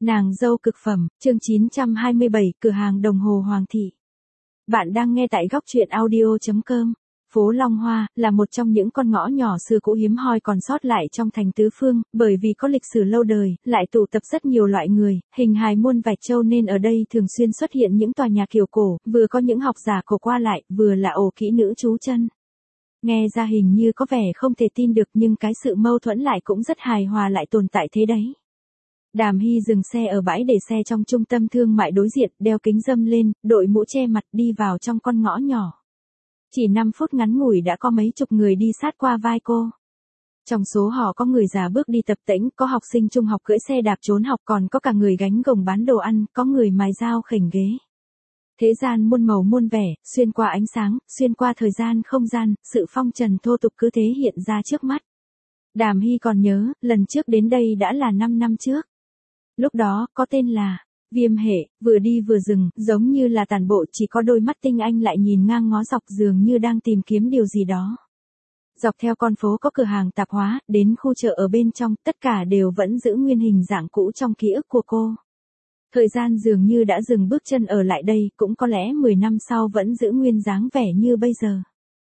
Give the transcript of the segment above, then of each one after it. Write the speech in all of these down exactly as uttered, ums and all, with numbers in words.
Nàng dâu cực phẩm, chương chín trăm hai mươi bảy, cửa hàng đồng hồ Hoàng thị. Bạn đang nghe tại góc truyện audio.com. Phố Long Hoa là một trong những con ngõ nhỏ xưa cũ hiếm hoi còn sót lại trong thành tứ phương, bởi vì có lịch sử lâu đời, lại tụ tập rất nhiều loại người, hình hài muôn vạch châu nên ở đây thường xuyên xuất hiện những tòa nhà kiểu cổ, vừa có những học giả cổ qua lại, vừa là ổ kỹ nữ trú chân. Nghe ra hình như có vẻ không thể tin được nhưng cái sự mâu thuẫn lại cũng rất hài hòa lại tồn tại thế đấy. Đàm Hy dừng xe ở bãi để xe trong trung tâm thương mại đối diện, đeo kính râm lên, đội mũ che mặt đi vào trong con ngõ nhỏ. Chỉ năm phút ngắn ngủi đã có mấy chục người đi sát qua vai cô. Trong số họ có người già bước đi tập tễnh, có học sinh trung học cưỡi xe đạp trốn học, còn có cả người gánh gồng bán đồ ăn, có người mài dao khểnh ghế. Thế gian muôn màu muôn vẻ, xuyên qua ánh sáng, xuyên qua thời gian không gian, sự phong trần thô tục cứ thế hiện ra trước mắt. Đàm Hy còn nhớ, lần trước đến đây đã là năm năm trước. Lúc đó, có tên là Viêm Hệ, vừa đi vừa dừng, giống như là tản bộ, chỉ có đôi mắt tinh anh lại nhìn ngang ngó dọc dường như đang tìm kiếm điều gì đó. Dọc theo con phố có cửa hàng tạp hóa, đến khu chợ ở bên trong, tất cả đều vẫn giữ nguyên hình dạng cũ trong ký ức của cô. Thời gian dường như đã dừng bước chân ở lại đây, cũng có lẽ mười năm sau vẫn giữ nguyên dáng vẻ như bây giờ.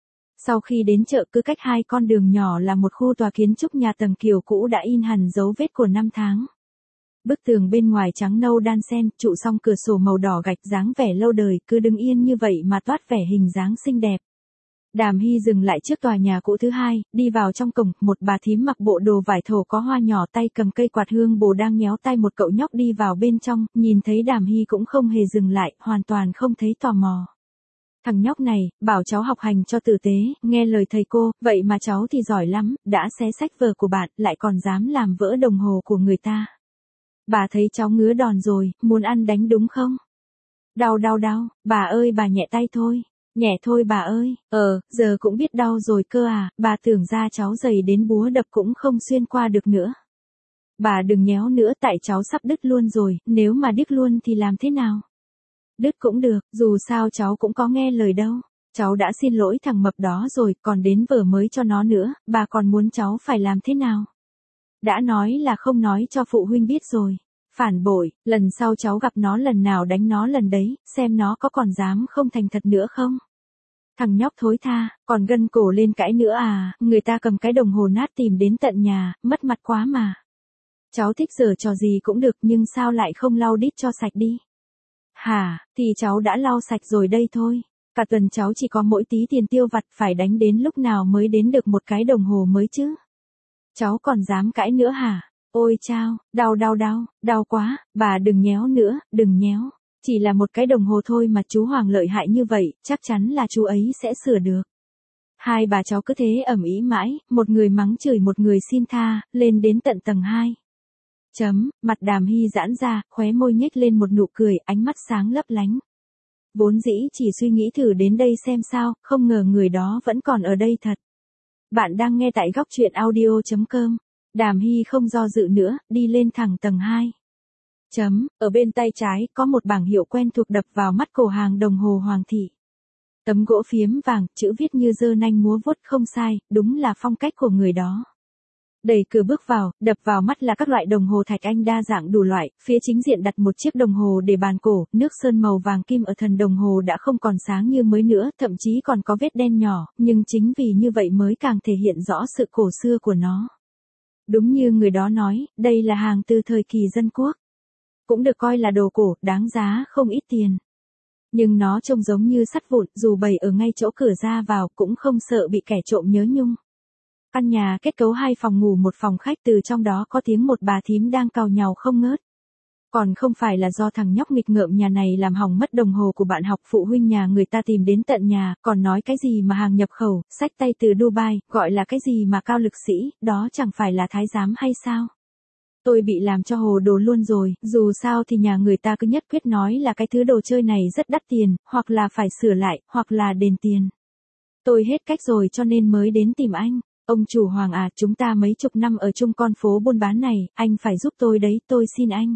Sau khi đến chợ cứ cách hai con đường nhỏ là một khu tòa kiến trúc nhà tầng kiểu cũ đã in hẳn dấu vết của năm tháng. Bức tường bên ngoài trắng nâu đan xen, trụ song cửa sổ màu đỏ gạch dáng vẻ lâu đời, cứ đứng yên như vậy mà toát vẻ hình dáng xinh đẹp. Đàm Hy dừng lại trước tòa nhà cũ thứ hai, đi vào trong cổng, một bà thím mặc bộ đồ vải thổ có hoa nhỏ tay cầm cây quạt hương bồ đang nhéo tay một cậu nhóc đi vào bên trong, nhìn thấy Đàm Hy cũng không hề dừng lại, hoàn toàn không thấy tò mò. Thằng nhóc này, bảo cháu học hành cho tử tế, nghe lời thầy cô, vậy mà cháu thì giỏi lắm, đã xé sách vở của bạn, lại còn dám làm vỡ đồng hồ của người ta. Bà thấy cháu ngứa đòn rồi, muốn ăn đánh đúng không? Đau đau đau, bà ơi bà nhẹ tay thôi, nhẹ thôi bà ơi, ờ, giờ cũng biết đau rồi cơ à, bà tưởng ra cháu dày đến búa đập cũng không xuyên qua được nữa. Bà đừng nhéo nữa tại cháu sắp đứt luôn rồi, nếu mà đứt luôn thì làm thế nào? Đứt cũng được, dù sao cháu cũng có nghe lời đâu. Cháu đã xin lỗi thằng mập đó rồi, còn đến vở mới cho nó nữa, bà còn muốn cháu phải làm thế nào? Đã nói là không nói cho phụ huynh biết rồi. Phản bội, lần sau cháu gặp nó lần nào đánh nó lần đấy, xem nó có còn dám không thành thật nữa không? Thằng nhóc thối tha, còn gân cổ lên cãi nữa à, người ta cầm cái đồng hồ nát tìm đến tận nhà, mất mặt quá mà. Cháu thích giở trò gì cũng được nhưng sao lại không lau đít cho sạch đi? Hả, thì cháu đã lau sạch rồi đây thôi. Cả tuần cháu chỉ có mỗi tí tiền tiêu vặt, phải đánh đến lúc nào mới đến được một cái đồng hồ mới chứ? Cháu còn dám cãi nữa hả? Ôi chao, đau đau đau, đau quá, bà đừng nhéo nữa, đừng nhéo. Chỉ là một cái đồng hồ thôi mà chú Hoàng lợi hại như vậy, chắc chắn là chú ấy sẽ sửa được. Hai bà cháu cứ thế ầm ĩ mãi, một người mắng chửi một người xin tha, lên đến tận tầng hai. Chấm, mặt Đàm Hy giãn ra, khóe môi nhếch lên một nụ cười, ánh mắt sáng lấp lánh. Vốn dĩ chỉ suy nghĩ thử đến đây xem sao, không ngờ người đó vẫn còn ở đây thật. Bạn đang nghe tại góc truyện audio.com. Đàm Hy không do dự nữa, đi lên thẳng tầng hai. Chấm, ở bên tay trái, có một bảng hiệu quen thuộc đập vào mắt cổ hàng đồng hồ Hoàng thị. Tấm gỗ phiếm vàng, chữ viết như giơ nanh múa vuốt không sai, đúng là phong cách của người đó. Đẩy cửa bước vào, đập vào mắt là các loại đồng hồ thạch anh đa dạng đủ loại, phía chính diện đặt một chiếc đồng hồ để bàn cổ, nước sơn màu vàng kim ở thân đồng hồ đã không còn sáng như mới nữa, thậm chí còn có vết đen nhỏ, nhưng chính vì như vậy mới càng thể hiện rõ sự cổ xưa của nó. Đúng như người đó nói, đây là hàng từ thời kỳ dân quốc. Cũng được coi là đồ cổ, đáng giá không ít tiền. Nhưng nó trông giống như sắt vụn, dù bày ở ngay chỗ cửa ra vào cũng không sợ bị kẻ trộm nhớ nhung. Căn nhà kết cấu hai phòng ngủ một phòng khách, từ trong đó có tiếng một bà thím đang càu nhàu không ngớt. Còn không phải là do thằng nhóc nghịch ngợm nhà này làm hỏng mất đồng hồ của bạn học, phụ huynh nhà người ta tìm đến tận nhà, còn nói cái gì mà hàng nhập khẩu, xách tay từ Dubai, gọi là cái gì mà cao lực sĩ, đó chẳng phải là thái giám hay sao? Tôi bị làm cho hồ đồ luôn rồi, dù sao thì nhà người ta cứ nhất quyết nói là cái thứ đồ chơi này rất đắt tiền, hoặc là phải sửa lại, hoặc là đền tiền. Tôi hết cách rồi cho nên mới đến tìm anh. Ông chủ Hoàng à, chúng ta mấy chục năm ở chung con phố buôn bán này, anh phải giúp tôi đấy, tôi xin anh.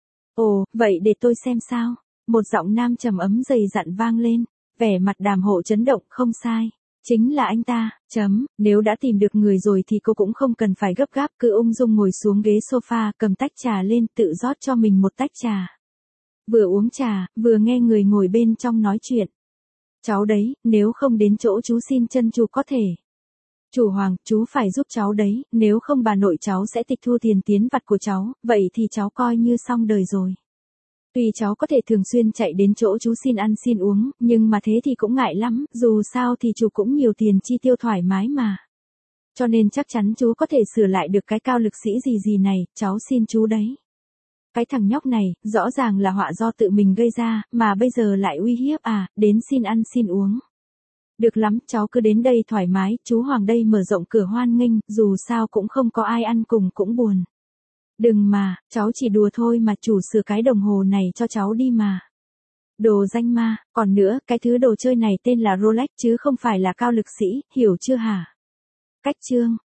Ồ, vậy để tôi xem sao. Một giọng nam trầm ấm dày dặn vang lên, vẻ mặt Đàm Hộ chấn động, không sai. Chính là anh ta, chấm, nếu đã tìm được người rồi thì cô cũng không cần phải gấp gáp, cứ ung dung ngồi xuống ghế sofa, cầm tách trà lên, tự rót cho mình một tách trà. Vừa uống trà, vừa nghe người ngồi bên trong nói chuyện. Cháu đấy, nếu không đến chỗ chú xin chân chú có thể. Chủ Hoàng, chú phải giúp cháu đấy, nếu không bà nội cháu sẽ tịch thu tiền tiến vặt của cháu, vậy thì cháu coi như xong đời rồi. Tuy cháu có thể thường xuyên chạy đến chỗ chú xin ăn xin uống, nhưng mà thế thì cũng ngại lắm, dù sao thì chú cũng nhiều tiền chi tiêu thoải mái mà. Cho nên chắc chắn chú có thể sửa lại được cái cao lực sĩ gì gì này, cháu xin chú đấy. Cái thằng nhóc này, rõ ràng là họa do tự mình gây ra, mà bây giờ lại uy hiếp à, đến xin ăn xin uống. Được lắm, cháu cứ đến đây thoải mái, chú Hoàng đây mở rộng cửa hoan nghênh, dù sao cũng không có ai ăn cùng cũng buồn. Đừng mà, cháu chỉ đùa thôi mà, chủ sửa cái đồng hồ này cho cháu đi mà. Đồ danh ma, còn nữa, cái thứ đồ chơi này tên là Rolex chứ không phải là cao lực sĩ, hiểu chưa hả? Cách chương